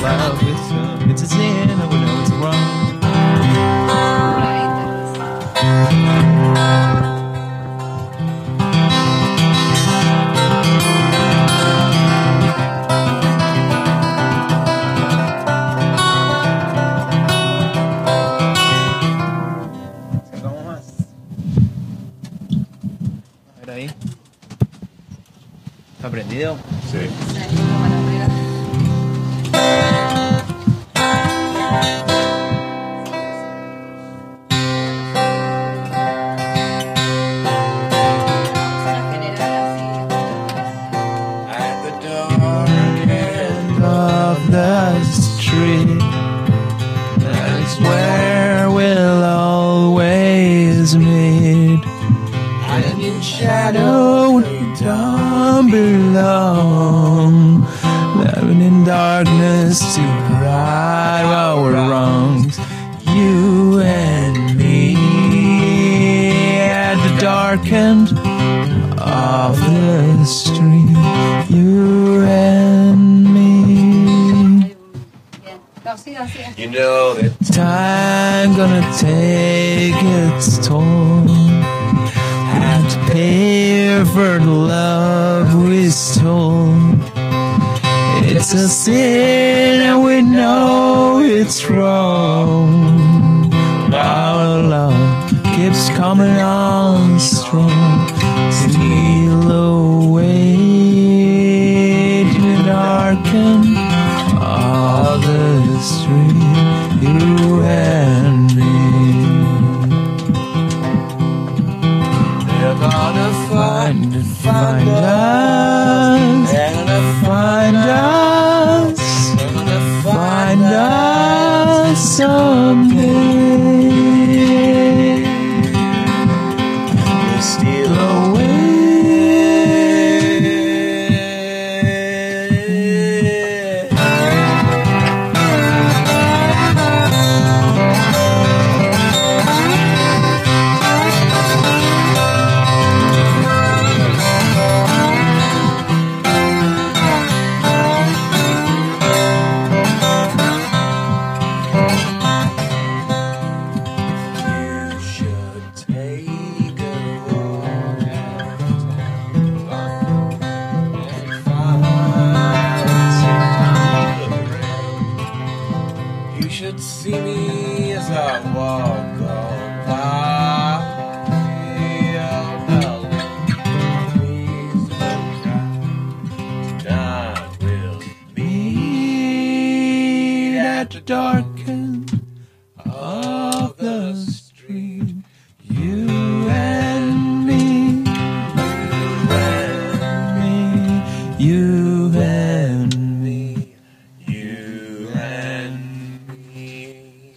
love with him. It's a sin, and we know it's wrong. Ahí. ¿Está prendido? Sí. At the dark end of the street, that's where we'll always meet. And in shadow we don't belong, living in darkness to right our wrongs. You and me at the dark end of the street. You and me. You know that Time gonna take its toll. Have to pay for the love we stole. It's a sin and we know it's wrong. Our love keeps coming on strong. Steal away to the dark end of the street. You and me. They're gonna find us. They're gonna find us. They're gonna find us someday. We'll steal away. You should see me as I walk on by. Please don't cry. I will meet at the dark end of the street. You and me. You and me. You and me.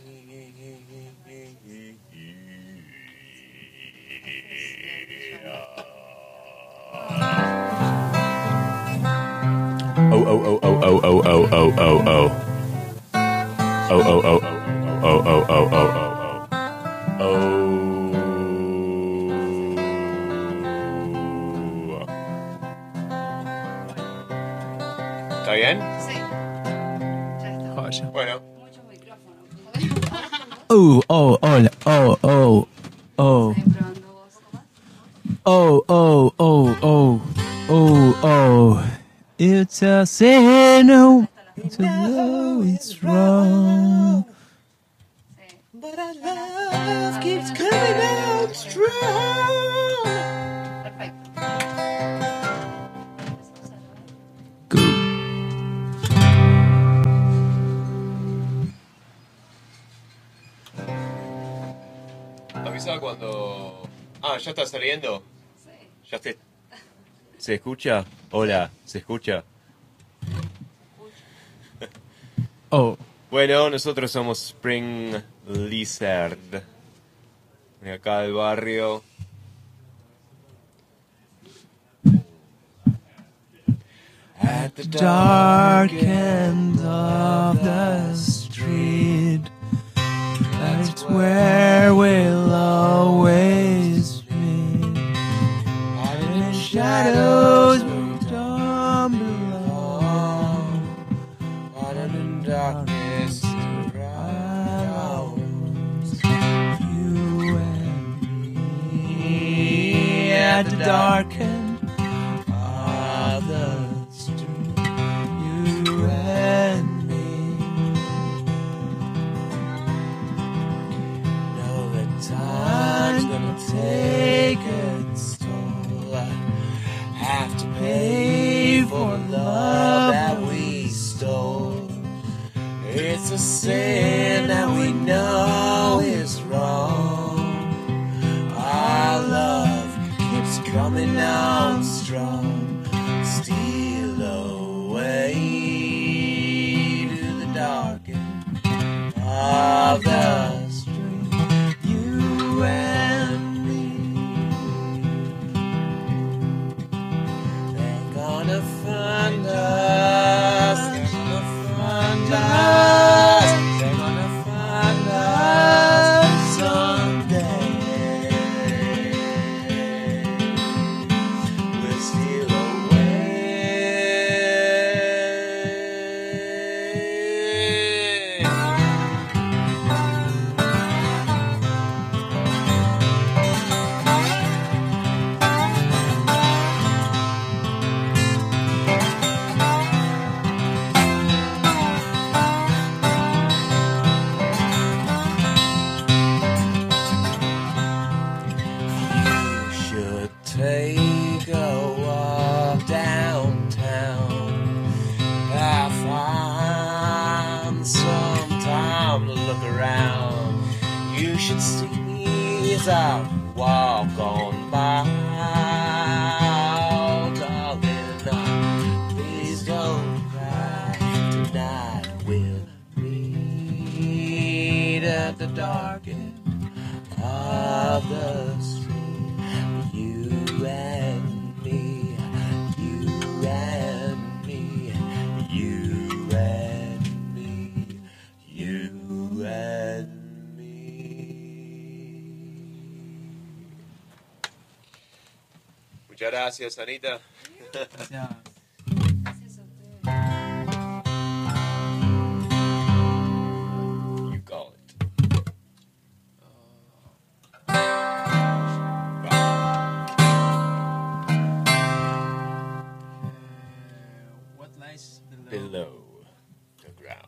oh oh oh oh oh oh oh oh oh oh oh oh oh oh oh oh oh. ¿Está bien? Sí. Ya está. Joya. Bueno. Muchos micrófonos. Hola, ¿Estás probando vos? It's a sin, to know it's wrong. Sí. But our love keeps coming out strong. Perfecto. Good. Avisa cuando... Ah, ¿ya está saliendo? Sí. ¿Ya te... ¿Se escucha? Hola, ¿se escucha? Oh, Bueno, nosotros somos Spring Lizard. De acá del barrio. at the dark end of the street, that's where we'll always meet. Hiding in shadows where we don't belong, hiding in darkness surrounds you and me at the dark end of the street. You and me know that time's gonna take its toll. I have to pay for love that we stole. It's a sin that we know is wrong. Our love keeps coming on strong. Steal away to the dark end of the street. You and me. They're gonna find us. They're gonna find us. They're gonna find us someday. We'll steal take a walk downtown. I find some time to look around. You should see me as I walk on by. Darling, please don't cry. Tonight we'll meet at the dark end of the street. You and me, you and me, you and me, you and me. Muchas gracias, Anita. Gracias a ustedes. You call it. What lies Below the ground.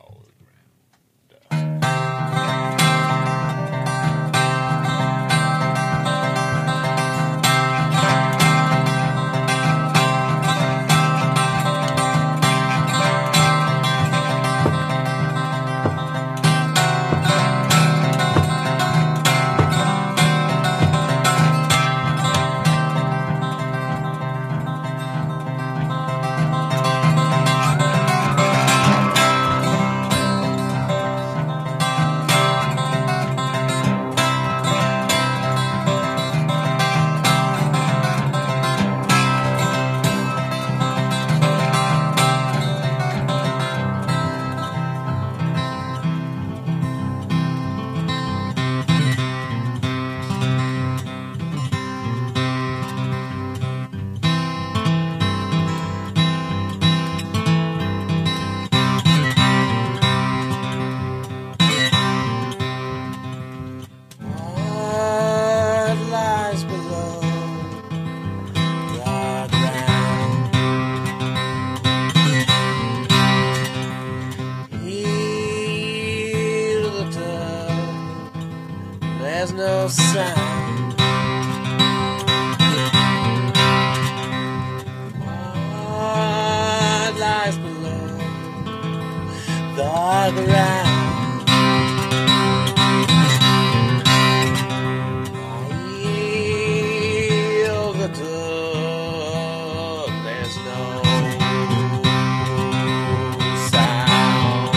What lies below the ground? Hear the dove, there's no sound. What lies below the ground? There's no sound.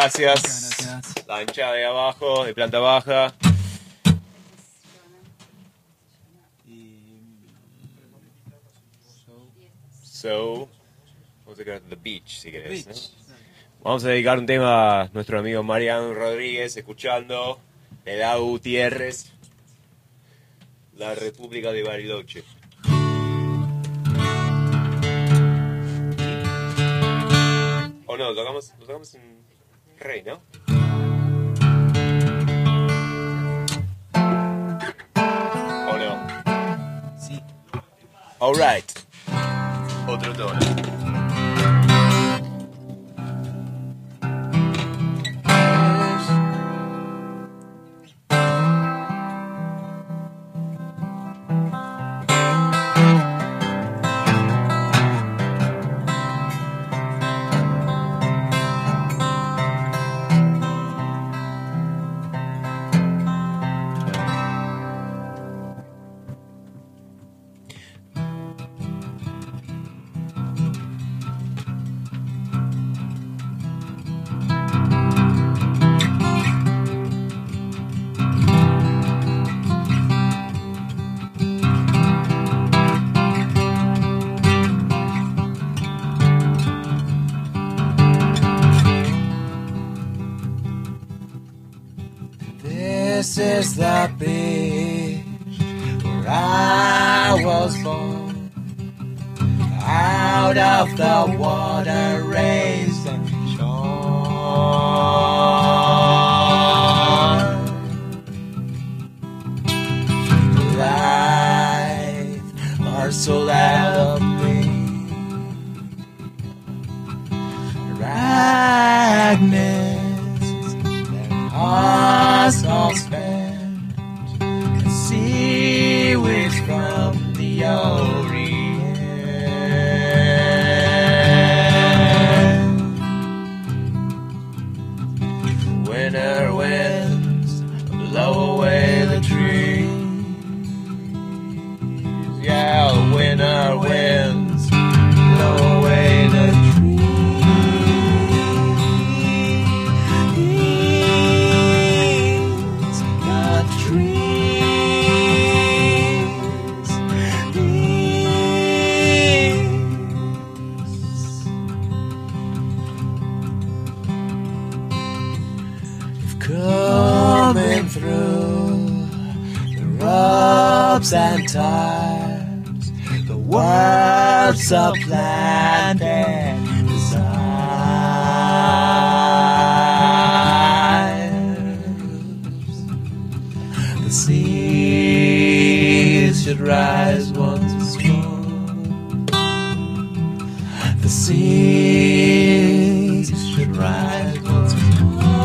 gracias. Muchas gracias. La hinchada de abajo, de planta baja. So, vamos a quedar The Beach, si querés. ¿No? Vamos a dedicar un tema a nuestro amigo Mariano Rodríguez, escuchando Edad Gutiérrez, La República de Bariloche. O no, lo tocamos en Rey, ¿no? ¿O no? Sí. Alright. Otro tono. This is the beach where I was born, out of the water raised and shorn. Life, our soul out of me, fragments, their hearts all spent. Seaweeds from the Orient. Winter winds blow away the trees. Yeah, winter winds blow away the trees. The trees. Coming through the ropes and ties, the words of land and desires. The seas should rise once more. The seas should rise once more.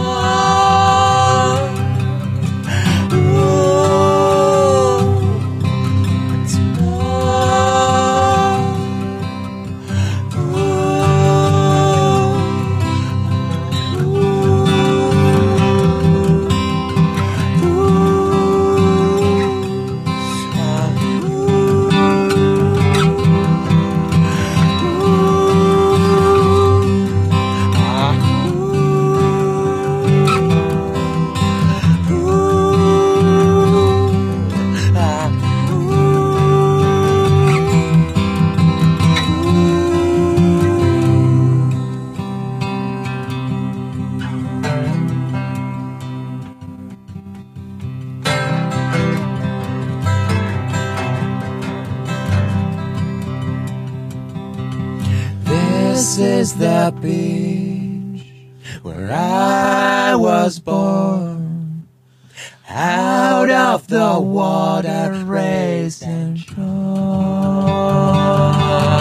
This is the beach where I was born, out of the water raised and shorn.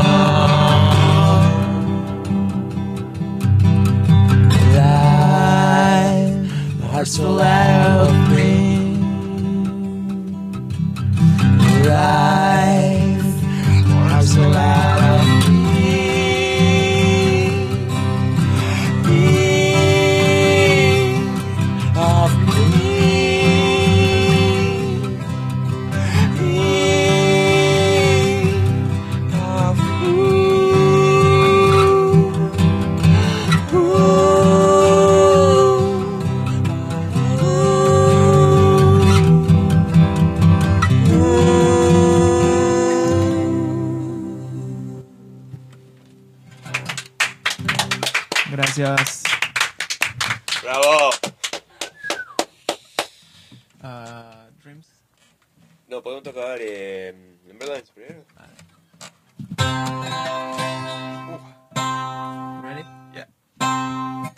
Life, heart so out of me. Life, heart so out of me. Ooh. ¡Bravo! Dreams. No, podemos tocar Neverlands primero. Ready? Yeah.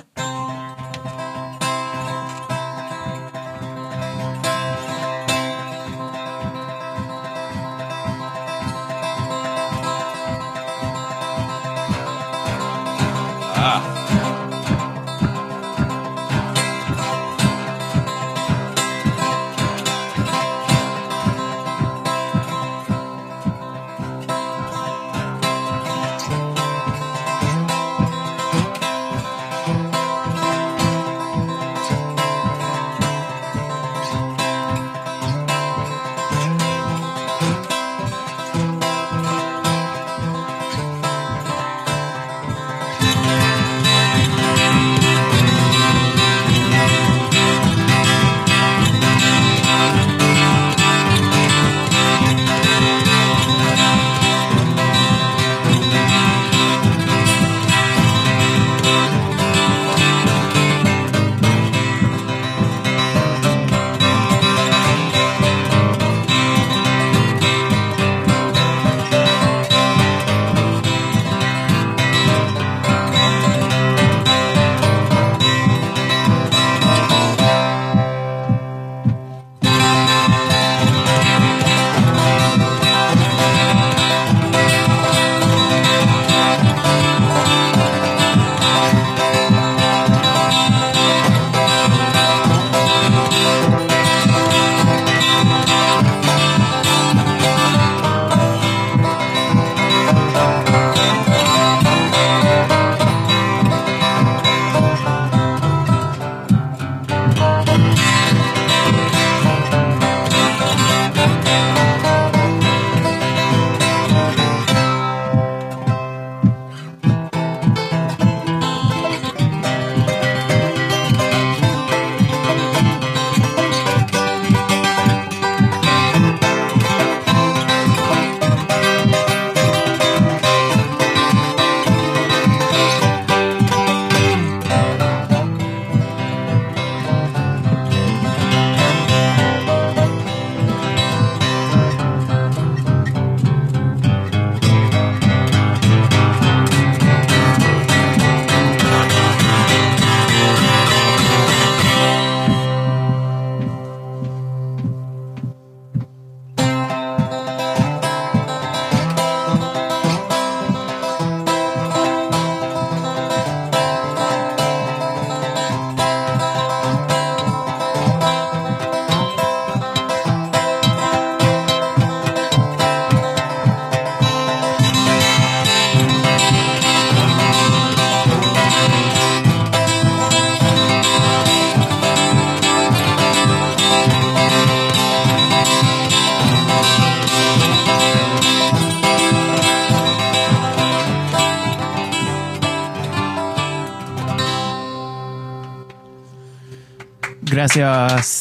Gracias.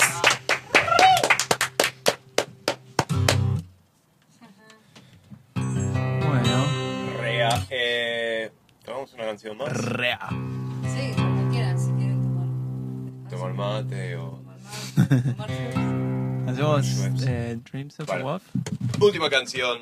Bueno, Rea, ¿tomamos una canción más? rea. Sí, como quieran, si quieren tomar. Tomar mate o... Tomar frutas. Hacemos Schweppes. Dreams of Vale. a Wolf. Última canción.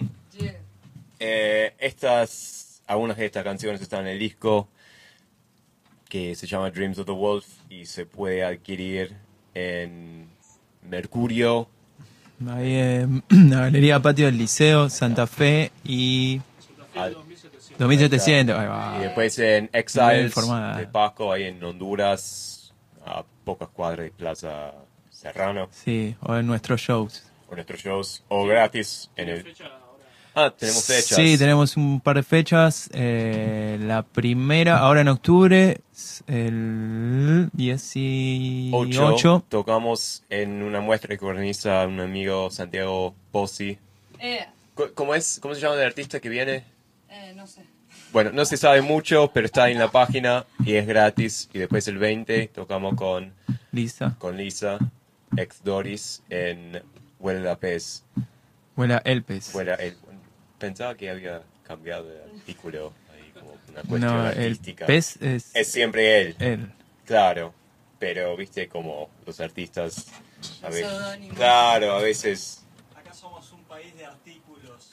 Yeah. Algunas de estas canciones están en el disco que se llama Dreams of the Wolf y se puede adquirir en Mercurio. Ahí en la Galería Patio del Liceo, Santa Fe y al- 2700. Ahí va. y después en Bien Exiles informada. de Paco, ahí en Honduras, a pocas cuadras de Plaza Serrano, Sí, o en nuestros shows. o nuestros shows, o gratis en el... tenemos fechas. Sí, tenemos un par de fechas. La primera, ahora en octubre, el 18. Tocamos en una muestra que organiza un amigo Santiago Pozzi. ¿Cómo se llama el artista que viene? No sé. Bueno, no se sabe mucho, pero está en la página y es gratis. Y después el 20 tocamos con Lisa. Lisa, ex Doris, en Huele la Pez. Huela el pez. Pensaba que había cambiado de artículo, ahí como una cuestión No, el artística. pez es Es siempre él. él. Claro, pero viste como los artistas a veces, Seudónimo. claro, a veces Acá somos un país de artículos.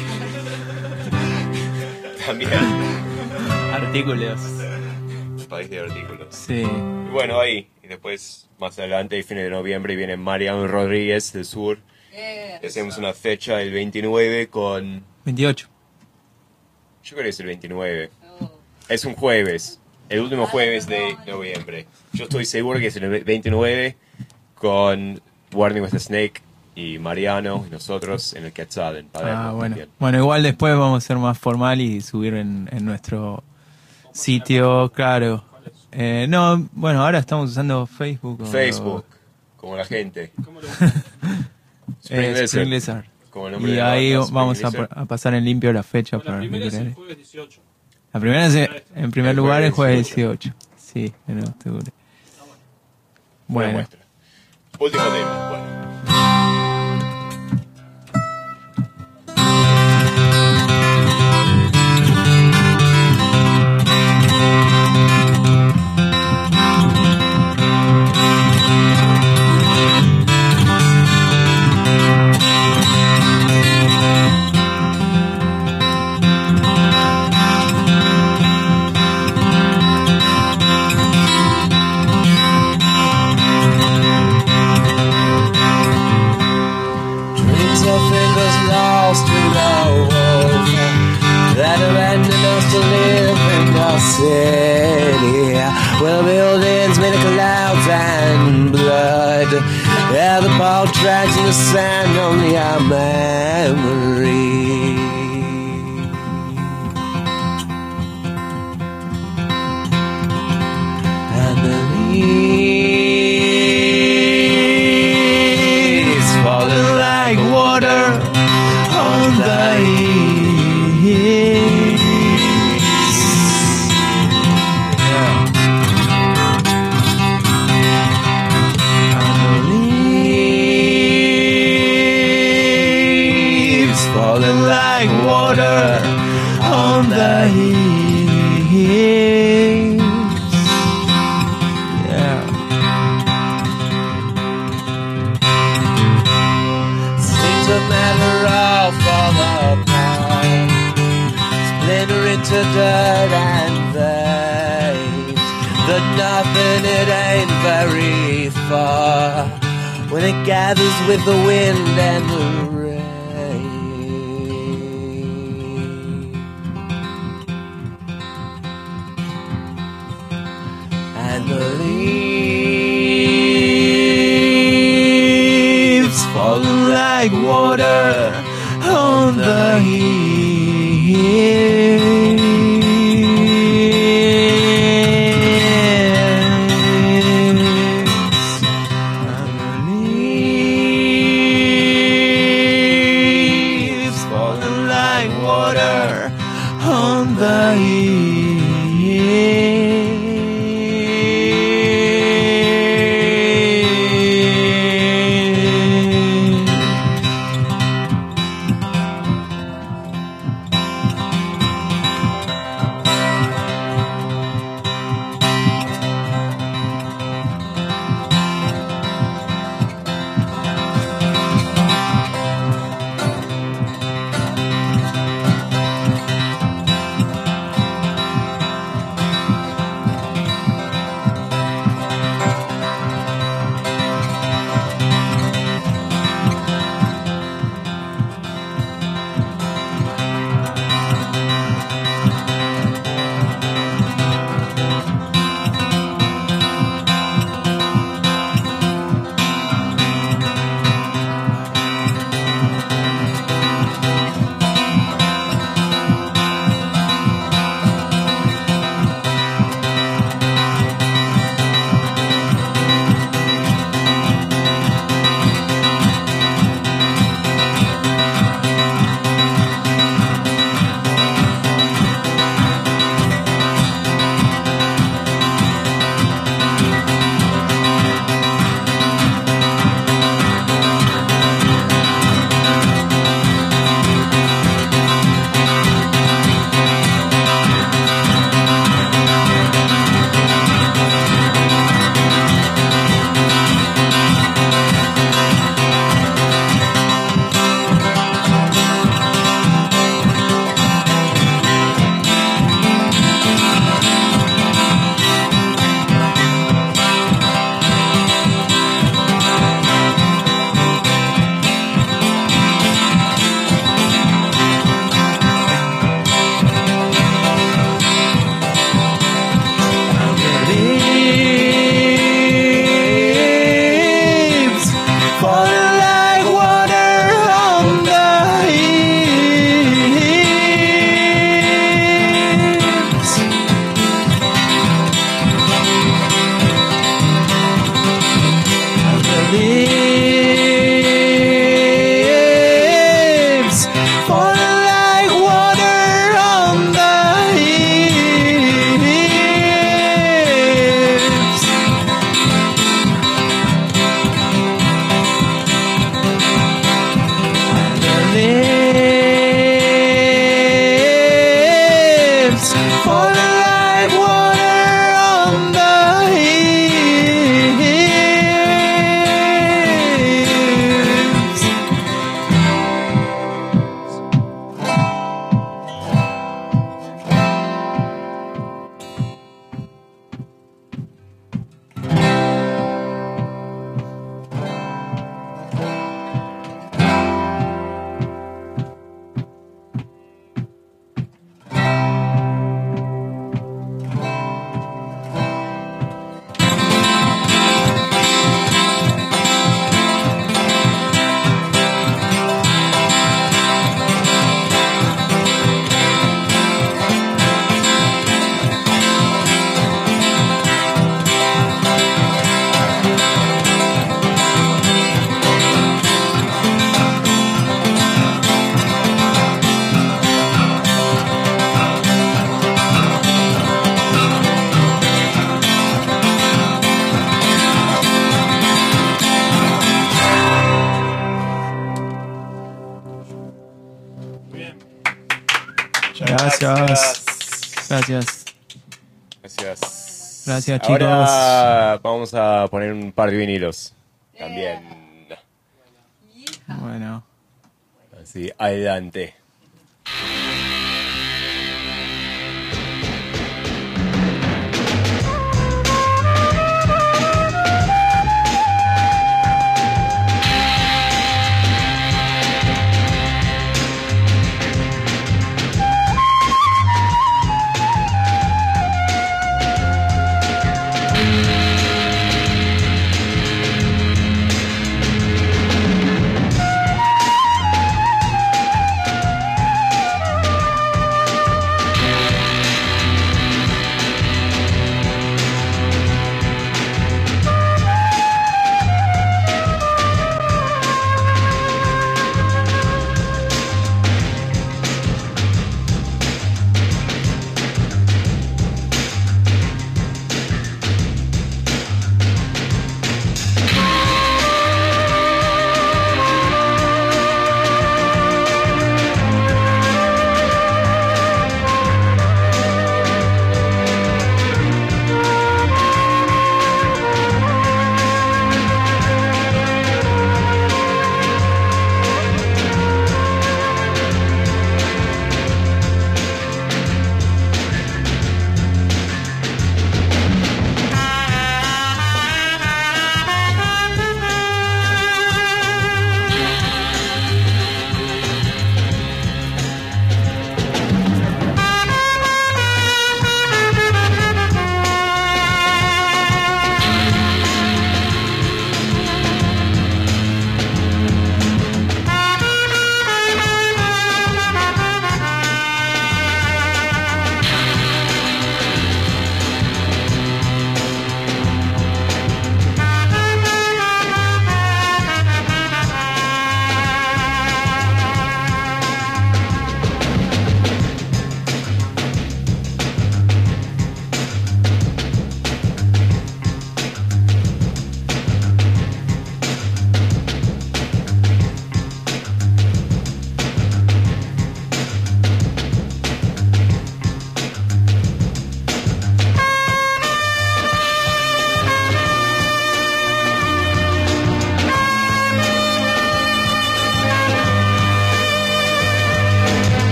también Artículos. país de artículos. Sí. Y bueno, ahí, y después más adelante, fines de noviembre, viene Mariano Rodríguez del Sur. Y hacemos una fecha el 29 con... 28. Yo creo que es el 29. Es un jueves, el último jueves de noviembre. Yo estoy seguro que es el 29 con Warning with the Snake y Mariano y nosotros en el Quetzal, en Palermo. Ah, bueno. también. Bueno, igual después vamos a ser más formal y subir en nuestro sitio, claro. No, bueno, ahora estamos usando Facebook. Facebook, como la gente. ¿Cómo lo Spring Lizard, Spring Lizard. como el nombre Y de la ahí banda, Spring vamos Lizard. a pasar en limpio la fecha La para primera que es el quieran. jueves 18. La primera es en primer El lugar el jueves jueves 18. Sí, no, seguro. Buena Bueno, muestra. Último tema, bueno. Dreams of fingers lost in the wolf that abandoned us to live in the city. Well, buildings made of clouds and blood. Yeah, the ball tracks in the sand, only our memory. And the leaves falling like water on the hills. And the leaves falling like water on the hills. Yeah. Seems a matter of fall apart, splinter into dirt and veins. But nothing, it ain't very far when it gathers with the wind and the rain. And the leaves falling like water on the hills. And the leaves falling like water on the hills. Gracias. Gracias. Gracias. Gracias, chicos. Ahora vamos a poner un par de vinilos. También. Bueno. Así, adelante.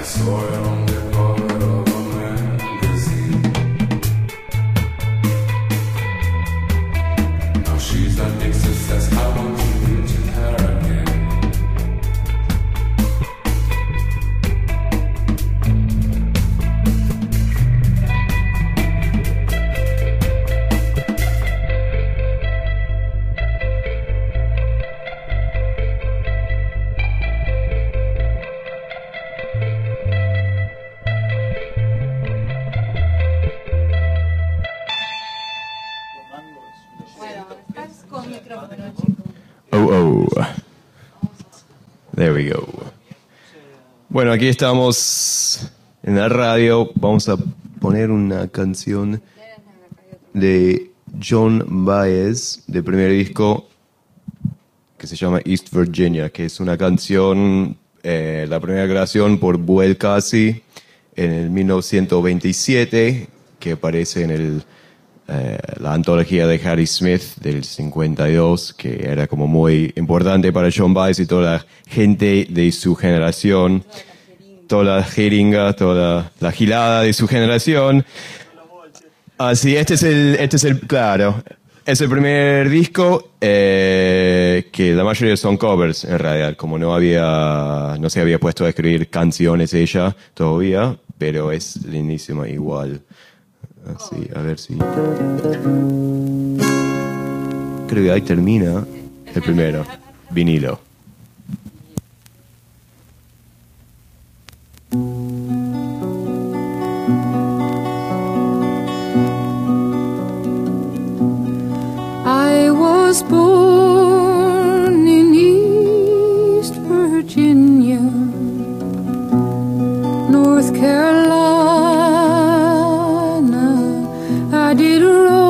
Bueno, estás con micrófono, chico. Oh, oh. There we go. Bueno, aquí estamos en la radio. Vamos a poner una canción de John Baez, del primer disco, que se llama East Virginia, que es una canción, la primera grabación por Buell Casey en el 1927, que aparece en la antología de Harry Smith del 52, que era como muy importante para John Baez y toda la gente de su generación, toda la jeringa, toda la gilada de su generación. Así, este es el, claro, es el primer disco que la mayoría son covers en realidad, como no se había puesto a escribir canciones ella todavía, pero es lindísima igual. Así, a ver si... Creo que ahí termina el primero, vinilo. I was born in East Virginia, North Carolina. I did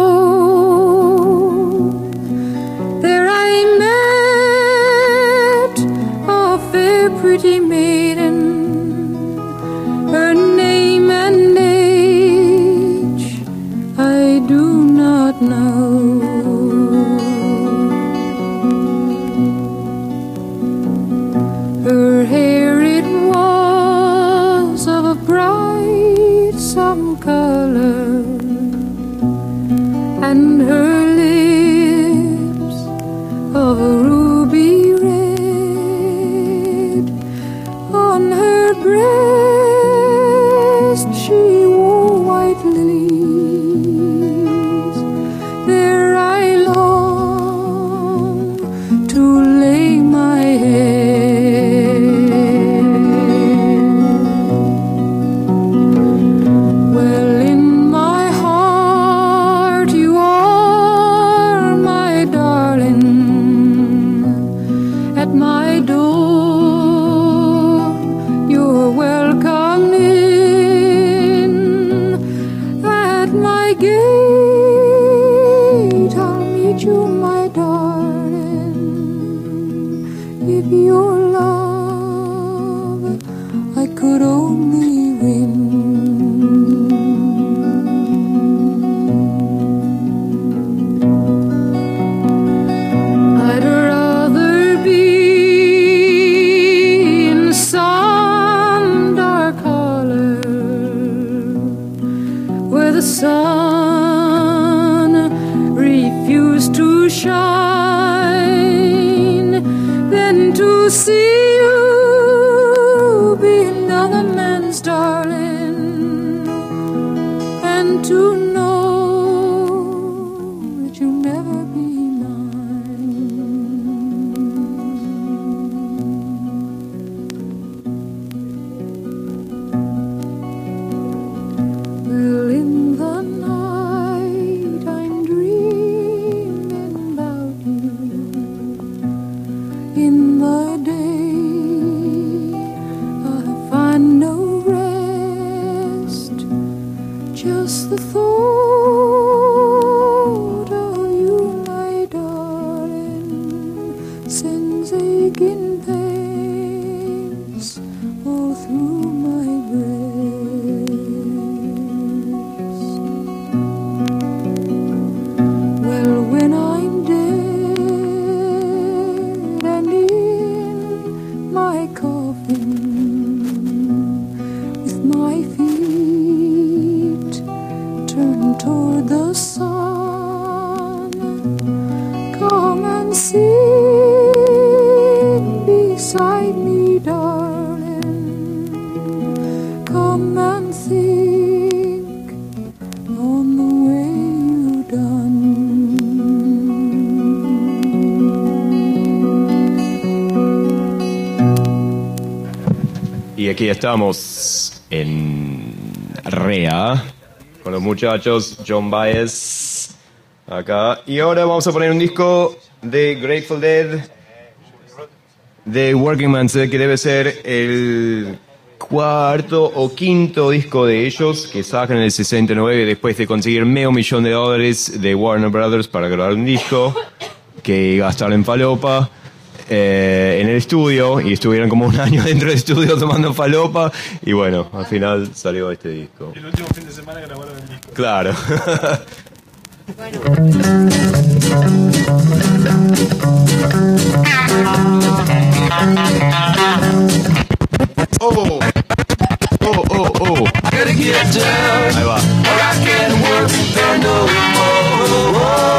roam. There I met a fair, pretty maiden. Her name and age I do not know. Her hair it was of a bright some color, and her lips of a ruby red. On her breast she wore white lilies. There I long to lay my head. Well, in my heart you are, my darling. At my door you're welcome in. At my gate I'll meet you, my darling. If your love I could only win. I'd rather be in some dark hollow where the sun refused to shine than to see you be another man's darling, and to know that you'll never be well, in the night I'm dreaming about you. In the day I find no rest. toward the sun. Come and sit beside me, darling. Come and think on the way you done. Y aquí estamos en Rea con los muchachos, John Baez acá. Y ahora vamos a poner un disco de Grateful Dead, de Working Man's Dead, que debe ser el cuarto o quinto disco de ellos, que sacan en el 69 después de conseguir $500,000 de Warner Brothers para grabar un disco que gastaron en falopa. En el estudio, y estuvieron como un año dentro del estudio tomando falopa, y bueno, al final salió este disco. El último fin de semana grabaron el disco. Claro. Oh, oh, oh, oh. Gotta get down, Ahí va. or I can't work there no more.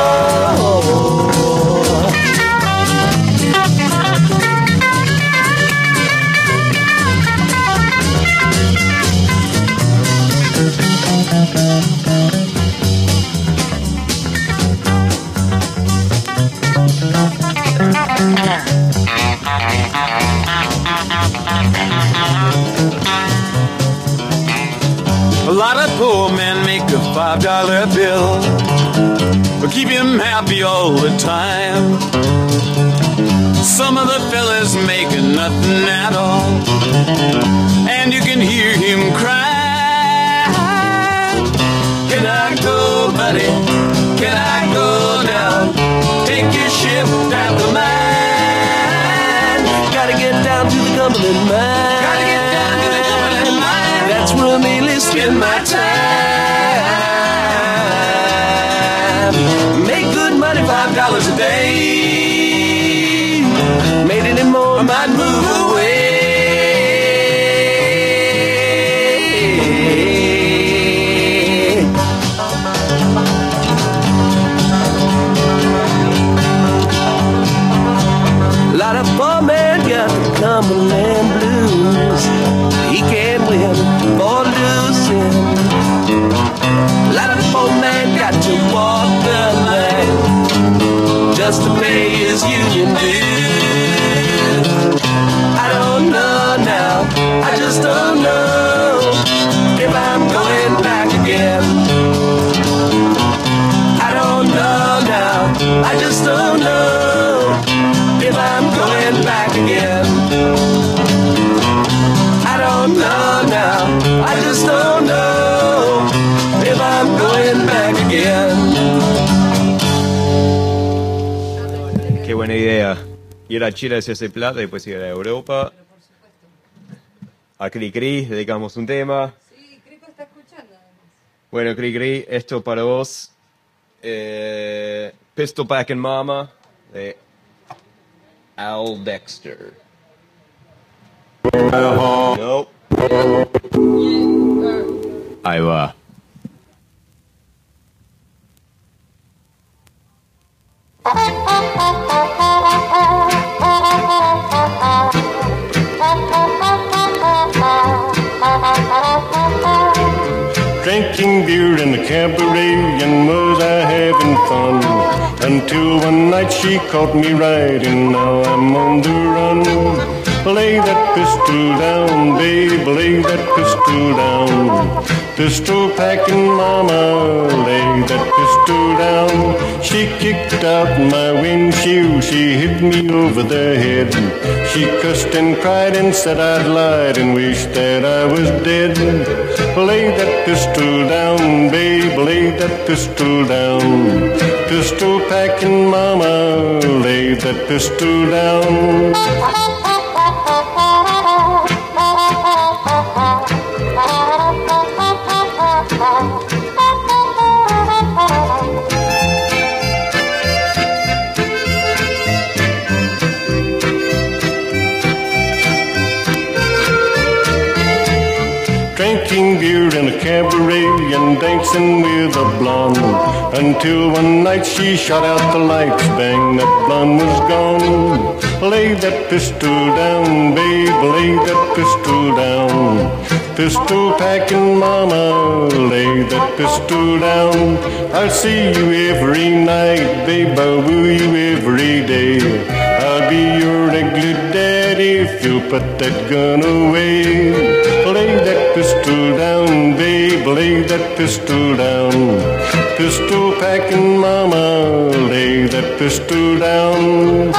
A lot of poor men make a $5 bill, but keep him happy all the time. Some of the fellas make nothing at all, and you can hear him cry. Can I go, buddy? Can I go now? Take your ship down the mine. Gotta get down to the Cumberland mine. Gotta get down to the Cumberland mine. That's where I mainly spend my time. Make good money, $5 a day. Made any more, I might move away. Lot of poor man got the Cumberland blues. He can't win or lose him. Lot of poor man got to walk the line just to pay his union dues. I don't know now, I just don't know if I'm going back again. I don't know now, I just don't know if I'm going back again. I don't know now, I just don't know if I'm going back again. Qué buena idea. Ir a Chile hacia ese plata y después ir a Europa. A Cri Cri dedicamos un tema. Sí, Crico está escuchando. Bueno, Cri Cri, esto para vos. Pistol Packin' Mama de Al Dexter. No. Ahí va. Drinking beer in the cabaret and was I having fun until one night she caught me riding. Now I'm on the run. Lay that pistol down, babe, lay that pistol down. Pistol packing mama, lay that pistol down. She kicked out my windshield, she hit me over the head. She cussed and cried and said I'd lied and wished that I was dead. Lay that pistol down, babe, lay that pistol down. Pistol packing mama, lay that pistol down. drinking beer in a cabaret and dancing with a blonde. Until one night she shot out the lights, bang, that blonde was gone. Lay that pistol down, babe, lay that pistol down. Pistol packing mama, lay that pistol down. I'll see you every night, babe, I'll woo you every day. I'll be your regular daddy if you'll put that gun away. Lay that pistol down, babe, lay that pistol down. Pistol packing mama, lay that pistol down.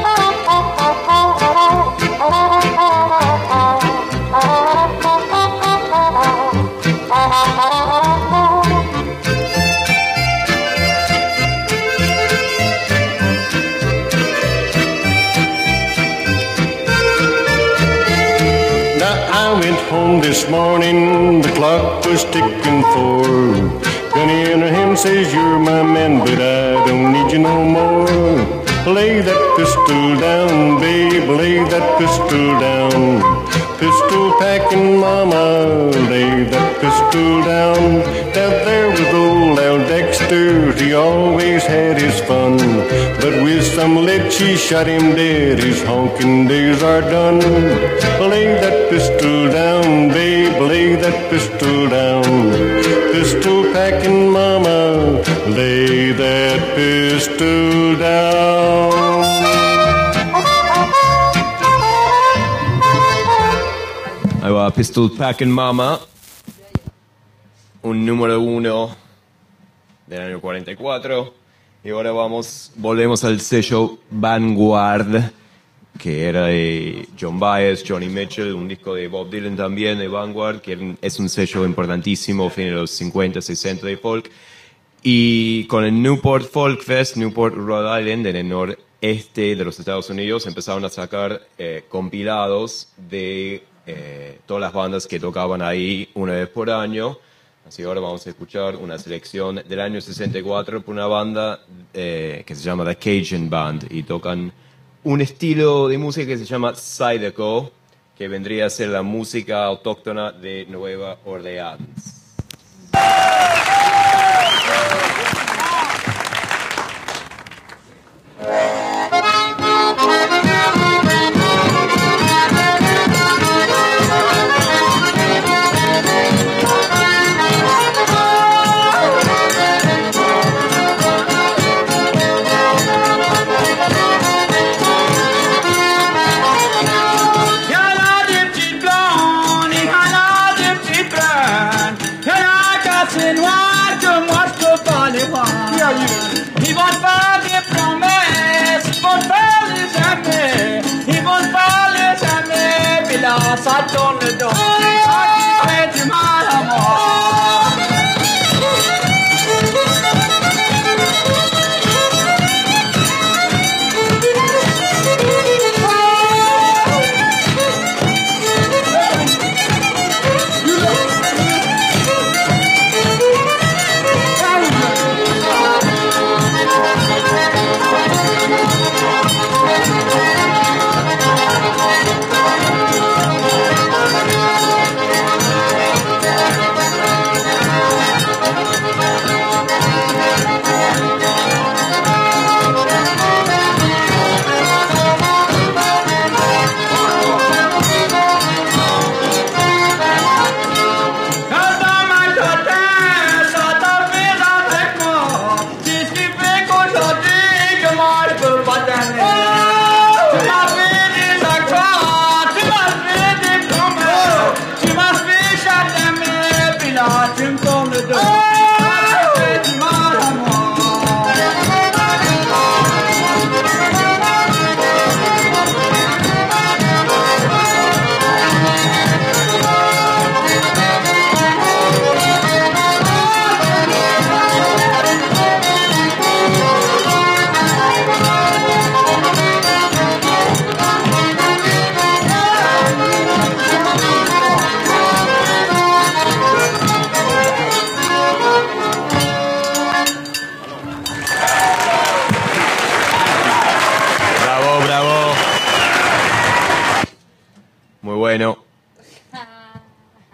Home this morning, the clock was ticking 4. Gunny in her hand says, you're my man, but I don't need you no more. Lay that pistol down, babe, lay that pistol down. Pistol packing mama, lay that pistol down. Now there was old Al Dexter, he always had his fun. But with some lead she shot him dead, his honking days are done. Lay that pistol down, babe, lay that pistol down. Pistol packing mama, lay that pistol down. Ahí va, Pistol Packin' Mama, un número 1 del año 44. Y ahora volvemos al sello Vanguard, que era de John Baez, Johnny Mitchell, un disco de Bob Dylan también de Vanguard, que es un sello importantísimo, fin de los 50, 60 de folk. Y con el Newport Folk Fest, Newport, Rhode Island, en el noreste de los Estados Unidos, empezaron a sacar compilados de todas las bandas que tocaban ahí una vez por año. Así que ahora vamos a escuchar una selección del año 64 por una banda que se llama The Cajun Band, y tocan un estilo de música que se llama Zydeco, que vendría a ser la música autóctona de Nueva Orleans.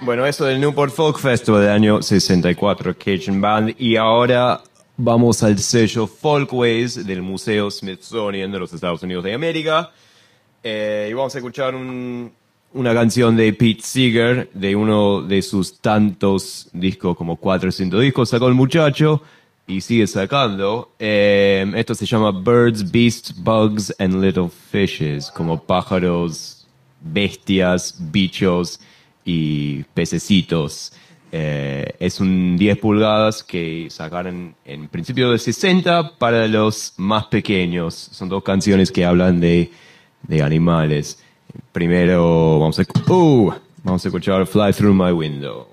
Bueno, eso del Newport Folk Festival del año 64, Cajun Band. Y ahora vamos al sello Folkways del Museo Smithsonian de los Estados Unidos de América. Y vamos a escuchar una canción de Pete Seeger, de uno de sus tantos discos, como 400 discos, sacó el muchacho y sigue sacando. Esto se llama Birds, Beasts, Bugs and Little Fishes, como pájaros, bestias, bichos y pececitos. Es un 10 pulgadas que sacaron en principio de 60 para los más pequeños. Son dos canciones que hablan de animales. Primero vamos a escuchar Fly Through My Window.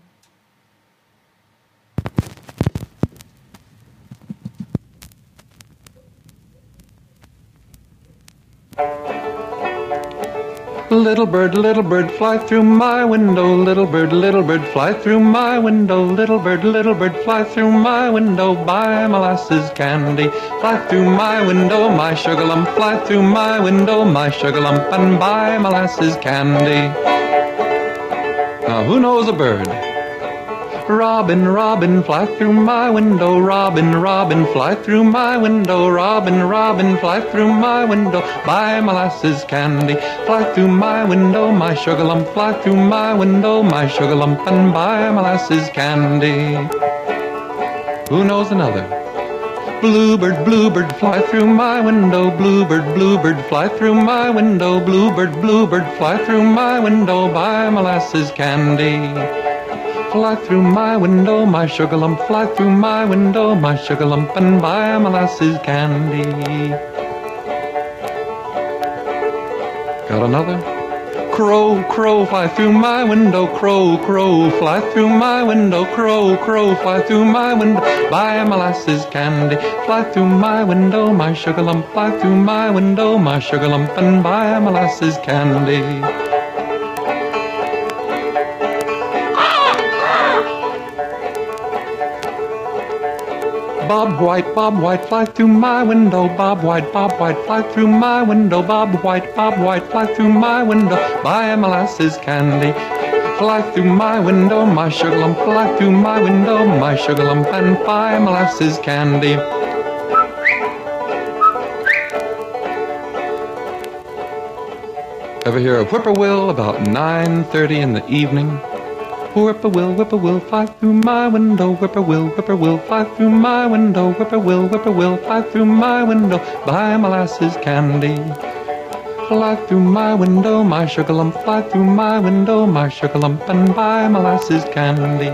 Little bird, fly through my window. Little bird, fly through my window. Little bird, fly through my window. Buy molasses candy. Fly through my window, my sugar lump. Fly through my window, my sugar lump, and buy molasses candy. Now who knows a bird? Robin, robin, fly through my window. Robin, robin, fly through my window. Robin, robin, fly through my window. Buy molasses candy. Fly through my window, my sugar lump. Fly through my window, my sugar lump, and buy molasses candy. Who knows another? Bluebird, fly through my window. Bluebird, fly through my window. Bluebird, fly through my window. Buy molasses candy. Fly through my window, my sugar lump. Fly through my window, my sugar lump, and buy molasses candy. Got another? Crow, fly through my window. Crow, fly through my window. Crow, fly through my window. Buy molasses candy. Fly through my window, my sugar lump. Fly through my window, my sugar lump, and buy molasses candy. Bob White, fly through my window. Bob White, fly through my window. Bob White, fly through my window. Buy molasses candy. Fly through my window, my sugar lump. Fly through my window, my sugar lump, and buy molasses candy. Ever hear a whippoorwill about 9:30 in the evening? Whippoorwill, fly through my window. Whippoorwill, fly through my window. Whippoorwill, fly through my window. Buy molasses candy. Fly through my window, my sugar lump. Fly through my window, my sugar lump, and buy molasses candy.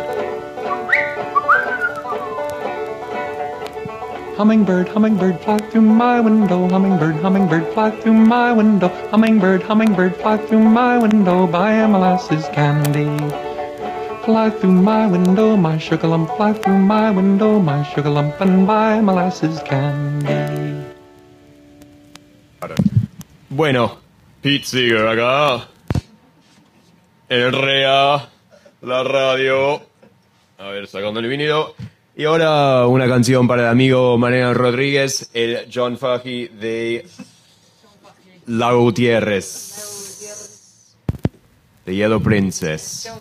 Hummingbird, fly through my window. Hummingbird, fly through my window. Hummingbird, fly through my window. Buy molasses candy. Fly through my window, my sugar lump. Fly through my window, my sugar lump, and buy molasses candy. Bueno, Pete Seeger acá. El REA, la radio. A ver, sacando el vinilo. Y ahora una canción para el amigo Mariano Rodríguez, el John Fahey de Lago Gutiérrez. The Yellow Princess.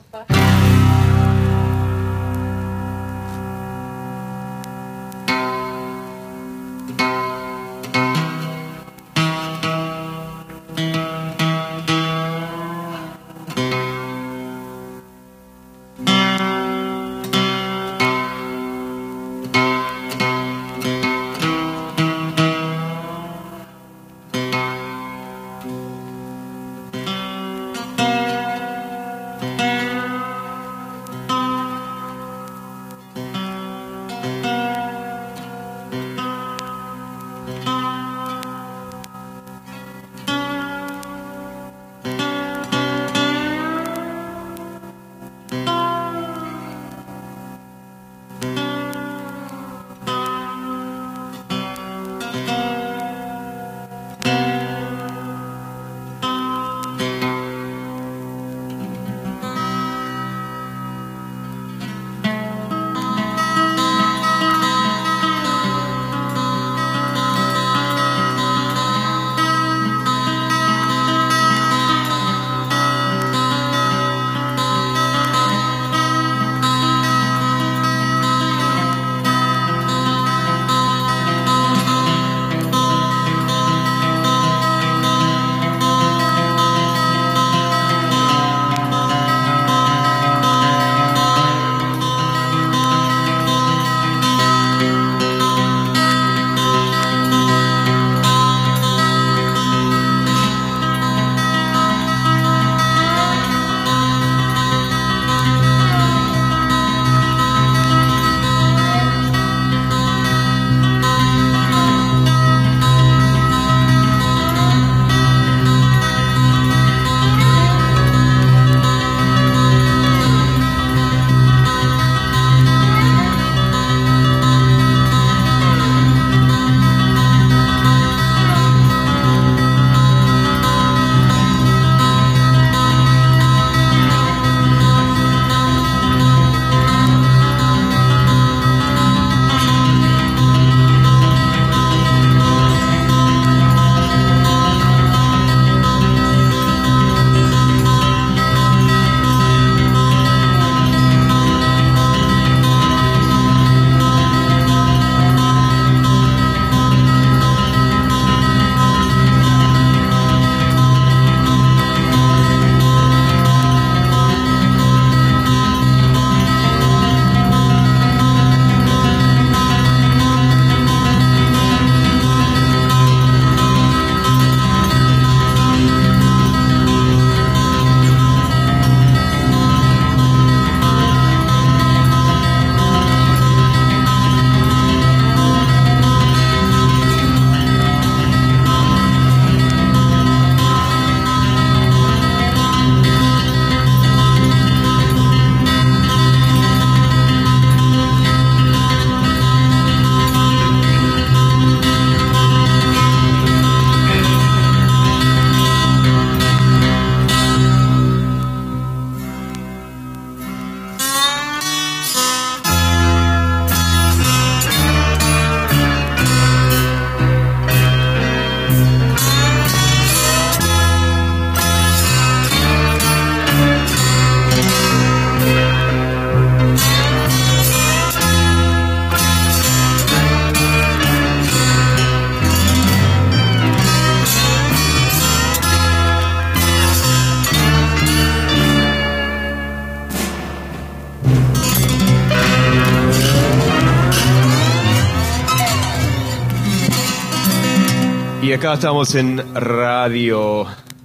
Y acá estamos en Radio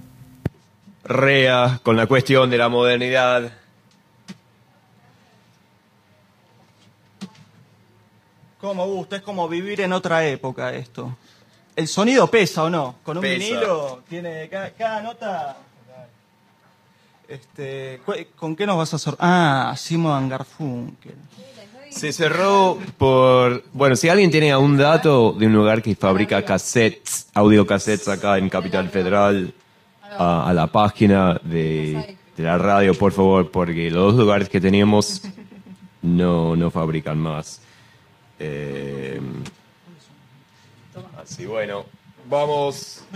Rea con la cuestión de la modernidad. ¿Cómo gusta? Es como vivir en otra época esto. ¿El sonido pesa o no? Con un Pesa. vinilo tiene cada nota... ¿Con qué nos vas a hacer? Ah, Simon Garfunkel. Se cerró por... Bueno, si alguien tiene un dato de un lugar que fabrica cassettes, audiocassettes acá en Capital Federal, a la página de la radio, por favor, porque los dos lugares que teníamos no fabrican más. Así, bueno, vamos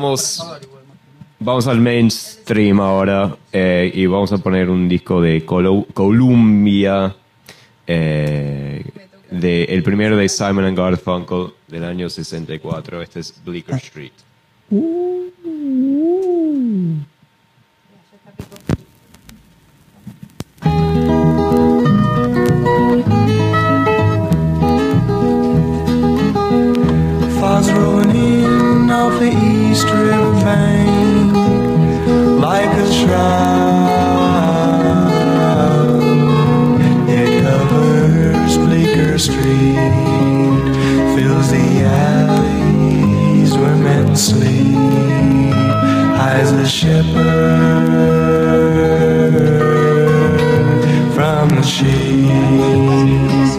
al mainstream ahora y vamos a poner un disco de Columbia, el primero de Simon and Garfunkel del año 64. Este es Bleecker Street. Fog's rolling in off the East River bank like a shroud. It covers Bleecker Street, fills the alleys where men sleep, hides the shepherd from the sheep.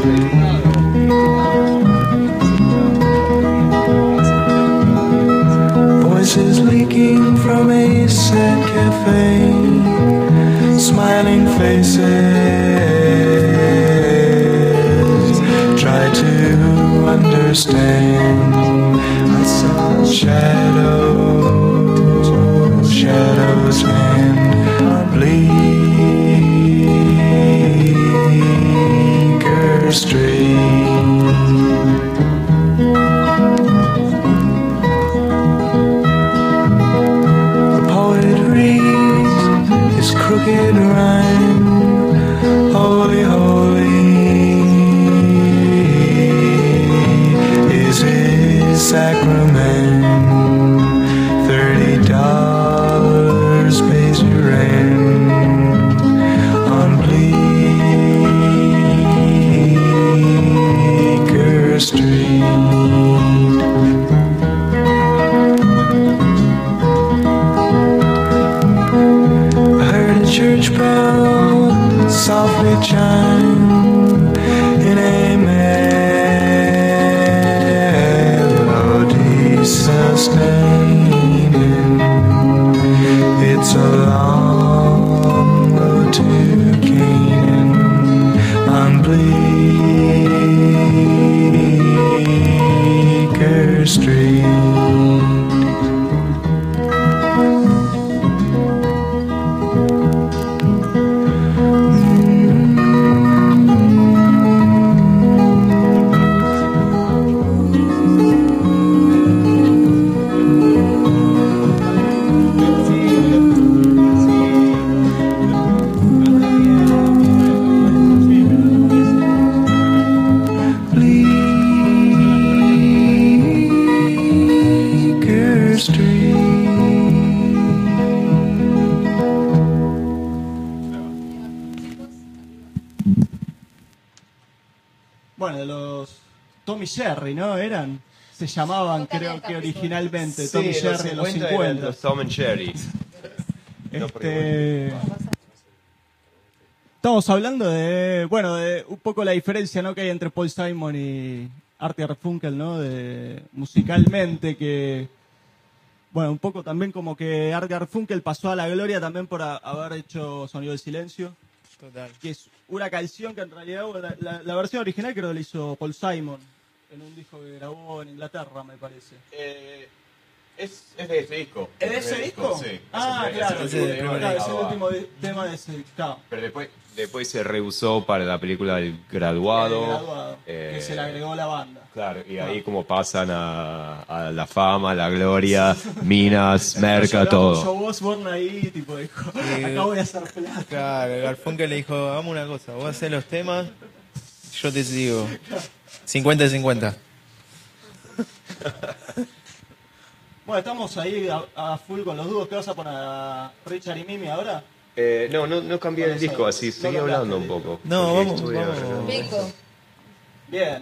Voices leaking from a sad cafe, smiling faces try to understand. I saw shadows and Bleecker Street. Crooked rhyme, holy, holy is his sacrament. $30 pays your rent on Bleecker Street. Church bell softly chime in a melody sustaining. It's a long road to Canaan on Bleecker Street. Jerry, ¿no? Se llamaban, creo que originalmente, Sí, Tommy Jerry en los 50. Los Tom and Jerry. Estamos hablando de un poco la diferencia, ¿no?, que hay entre Paul Simon y Art Garfunkel, ¿no? Musicalmente, que un poco también como que Art Garfunkel pasó a la gloria también por haber hecho Sonido del Silencio. Total. Que es una canción que en realidad la versión original creo que la hizo Paul Simon en un disco que grabó en Inglaterra, me parece. Es de ese disco. ¿Es de ese disco? Sí. Claro, es el último tema de ese disco. Pero después se rehusó para la película El Graduado. Que se le agregó la banda. Claro, y ahí como pasan a la fama, la gloria, minas, merca, todo. Joe Osborne ahí, tipo, dijo, acá voy a hacer plata. Claro, Garfunkel le dijo, hagamos una cosa, vos haces los temas, yo te sigo. 50-50. Bueno, estamos ahí a full con los dúos. ¿Qué vas a poner? ¿A Richard y Mimi ahora? No cambié el disco, así seguí hablando un poco. No, vamos. Pico. Bien.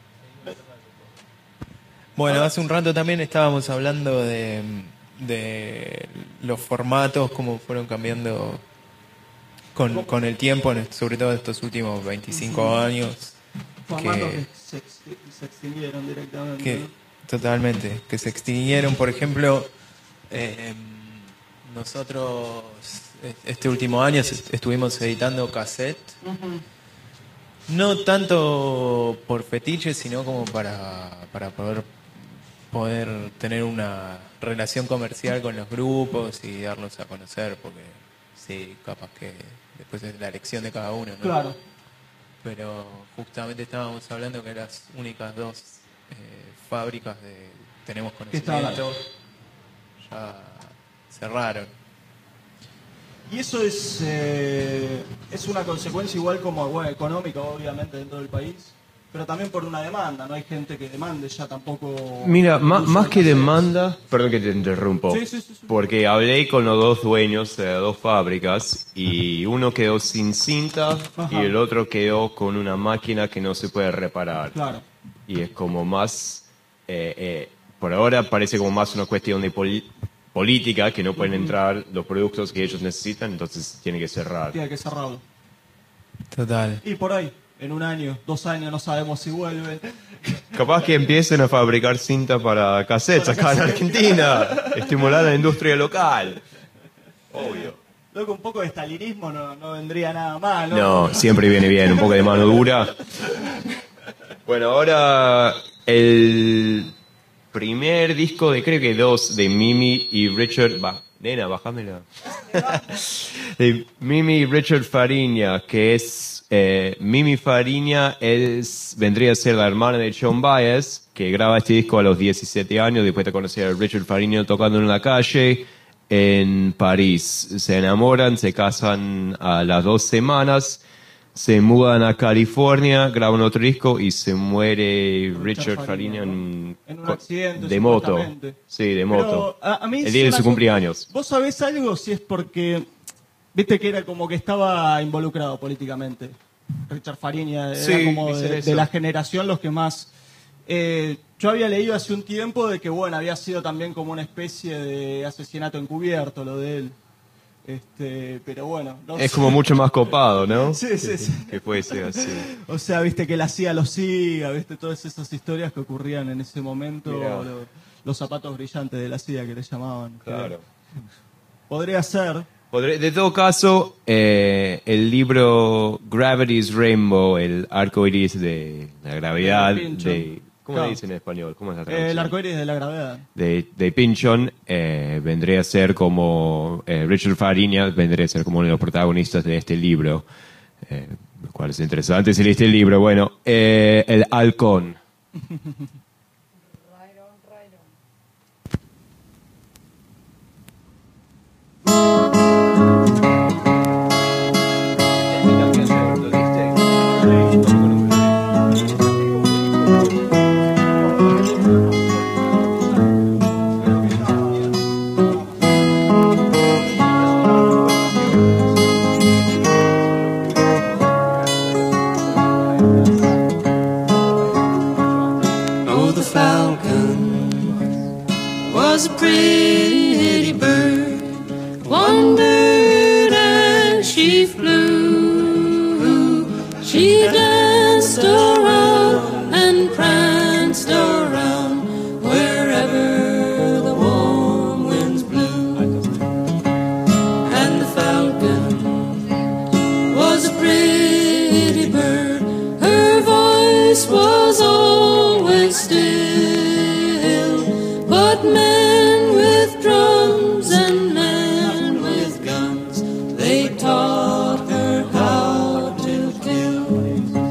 Bueno, hace un rato también estábamos hablando de los formatos, cómo fueron cambiando con el tiempo, sobre todo estos últimos 25 años. Formatos que se extinguieron directamente. Que, ¿no? Totalmente, que se extinguieron. Por ejemplo, nosotros este último año estuvimos editando cassette. No tanto por fetiche, sino como para poder tener una relación comercial con los grupos y darlos a conocer, porque sí, capaz que después es la elección de cada uno, ¿no? Claro. Pero justamente estábamos hablando que las únicas dos fábricas de Tenemos Conocimiento ya cerraron. Y eso es una consecuencia igual como, bueno, económica, obviamente, dentro del país, pero también por una demanda. No hay gente que demande ya tampoco. Mira, más que demanda, perdón que te interrumpo, Sí. porque hablé con los dos dueños de las dos fábricas y uno quedó sin cinta y el otro quedó con una máquina que no se puede reparar. Claro. Y es como más, por ahora parece como más una cuestión de política, que no pueden entrar los productos que ellos necesitan, entonces tiene que cerrar. Tiene que cerrarlo. Total. Y por ahí, en 1 año, 2 años, no sabemos si vuelven. Capaz que empiecen a fabricar cinta para cassettes acá en Argentina, estimular la industria local. Obvio. Luego un poco de estalinismo no vendría nada mal, ¿no? No, siempre viene bien, un poco de mano dura. Bueno, ahora el primer disco de, creo que 2, de Mimi y Richard... Nena, bájamela. De Mimi y Richard Fariña, que es... Mimi Fariña vendría a ser la hermana de John Baez, que graba este disco a los 17 años, después de conocer a Richard Fariña tocando en la calle en París. Se enamoran, se casan a las 2 semanas, se mudan a California, graban otro disco y se muere Richard Fariña en un accidente, de moto. supuestamente. Sí, de moto. Pero a mí el día de su cumpleaños. ¿Vos sabés algo? Si es porque, viste que era como que estaba involucrado políticamente. Richard Fariña Sí, era como dicen de eso. la generación los que más... yo había leído hace un tiempo de que, bueno, había sido también como una especie de asesinato encubierto lo de él. Pero bueno, no Es sé. como mucho más copado, ¿no? Sí. Que puede ser así. O sea, viste que la CIA lo siga, viste todas esas historias que ocurrían en ese momento, Mirá. los zapatos brillantes de la CIA que le llamaban. Claro. Podría ser. De todo caso, el libro Gravity's Rainbow, el arco iris de la gravedad, De Pynchon. ¿cómo Claro. le dicen en español? ¿Cómo es la traducción? El arcoíris de la gravedad. De Pynchon, vendría a ser como Richard Fariña, vendría a ser como uno de los protagonistas de este libro, lo cual es interesante si leíste el libro. Bueno, el halcón. Oh, the falcon was a pretty bird, wandered and she flew. She danced around and pranced around wherever the warm winds blew. And the falcon was a pretty bird, her voice was always still, but men with drums and men with guns, they taught her how to kill.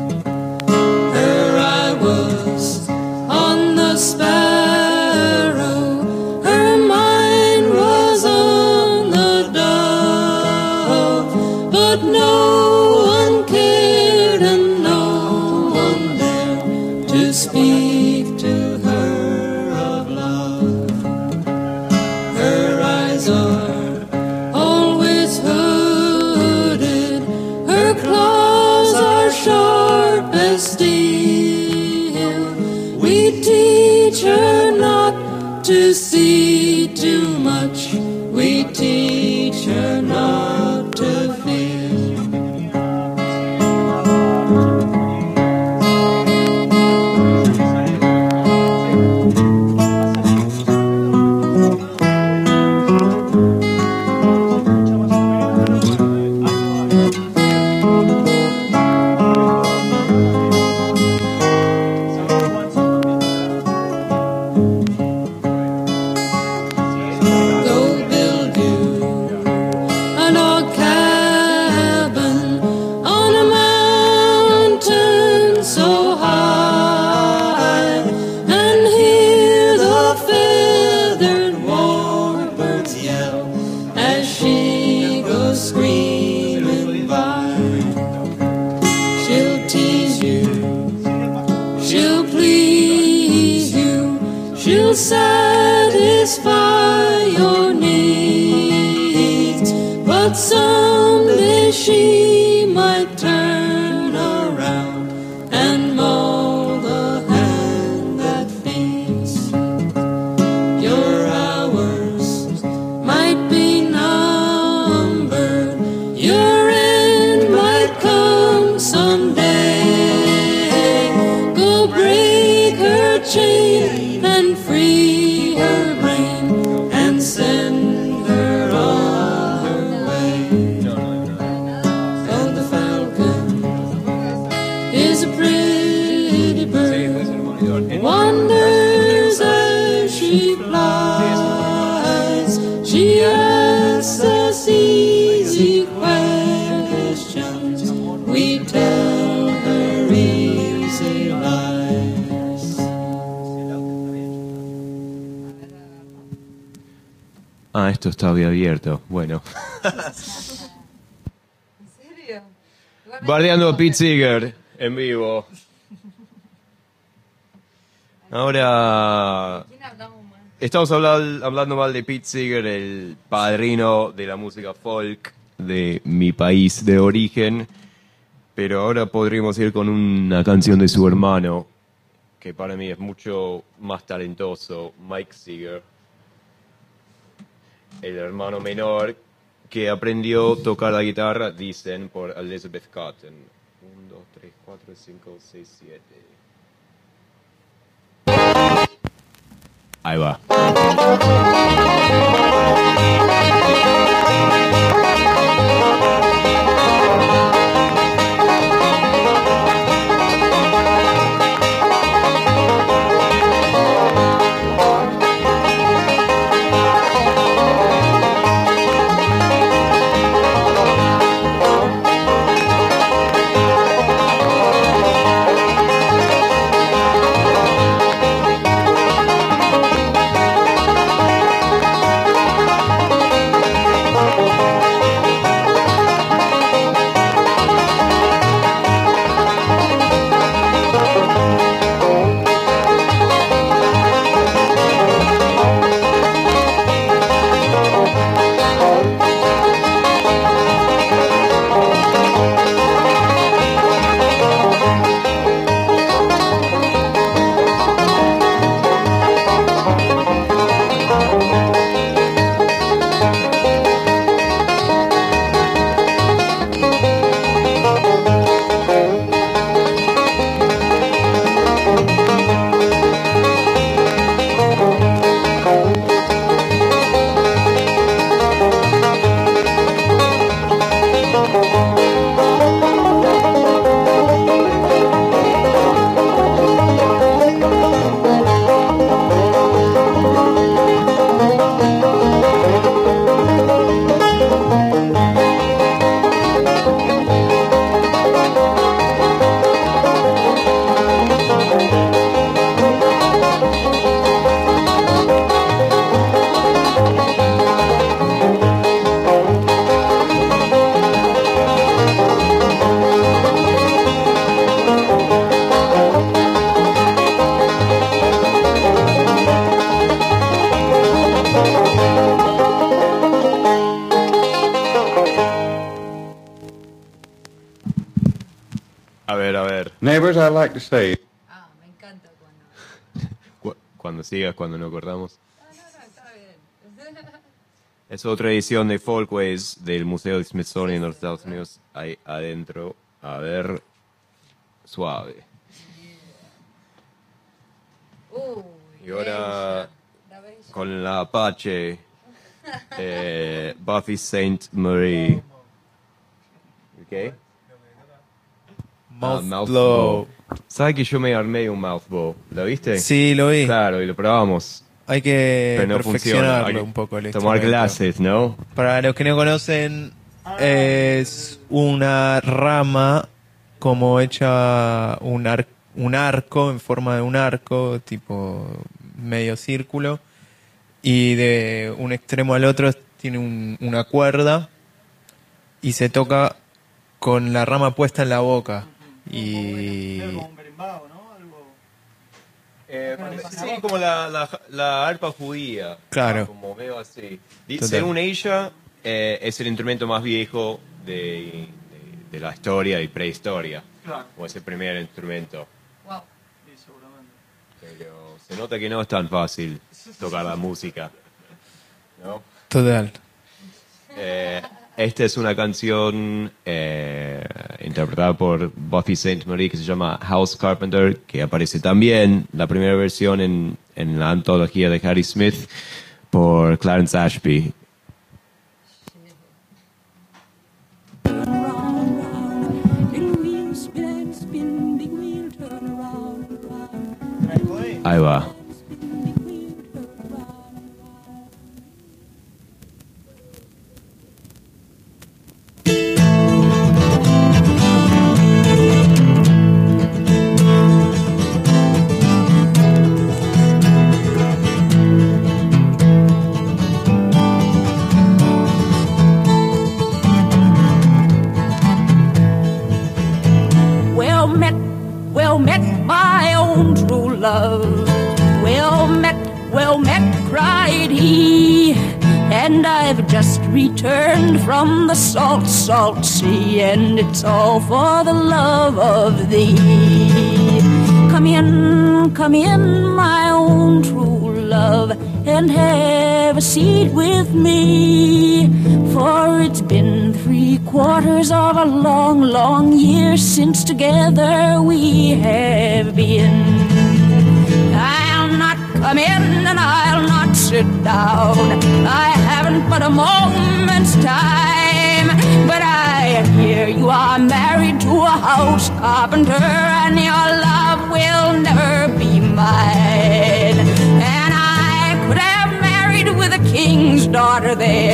to see too much. We teach her not to fear. Satisfy your needs, but someday she might turn around and mold the hand that feeds. Your hours might be numbered, your end might come someday. Go break her chain and free her brain and send her on her way. Oh, the falcon is a pretty bird, wonders as she flies. She asks us easy questions, we tell her easy lies. Ah, esto está bien abierto. Bueno. ¿En serio? Igualmente- Bardeando a Pete Seeger en vivo. Ahora ¿Quién hablamos más? estamos hablando mal de Pete Seeger, el padrino de la música folk de mi país de origen. Pero ahora podríamos ir con una canción de su hermano, que para mí es mucho más talentoso, Mike Seeger. El hermano menor que aprendió a tocar la guitarra, dicen, por Elizabeth Cotton. 1, 2, 3, 4, 5, 6, 7. Ahí va. Neighbors, I'd like to say, Ah, me encanta cuando... Cuando sigas, cuando no cortamos. Es otra edición de Folkways del Museo de Smithsonian de los Estados Unidos. Ahí adentro. A ver. Suave. Y ahora con la Apache. Buffy St. Marie. ¿Ok? Mouthblow. ¿Sabes que yo me armé un mouthblow? ¿Lo viste? Sí, lo vi. Claro, y lo probamos. Hay que Pero no perfeccionarlo funciona. un poco. El Tomar instrumento. clases, ¿no? Para los que no conocen, es una rama como hecha un arco en forma de un arco, tipo medio círculo, y de un extremo al otro tiene una cuerda y se toca con la rama puesta en la boca. Y sí, como la arpa judía. Claro. Como veo así. Total. Según ella, es el instrumento más viejo de la historia y prehistoria. Claro. O es el primer instrumento. Wow. Sí, seguramente. Pero se nota que no es tan fácil tocar la música, ¿no? total. Esta es una canción interpretada por Buffy St. Marie que se llama House Carpenter, que aparece también la primera versión en la antología de Harry Smith por Clarence Ashby. Ahí va. Well met, my own true love. Well met, cried he. And I've just returned from the salt, salt sea, and it's all for the love of thee. Come in, my own true love, and have a seat with me. For it's been 3/4 of a long, long year since together we have been. I'll not come in and I'll not sit down. I haven't but a moment's time. But I hear you are married to a house carpenter, and your love will never be mine. And I could have married with a king's daughter there.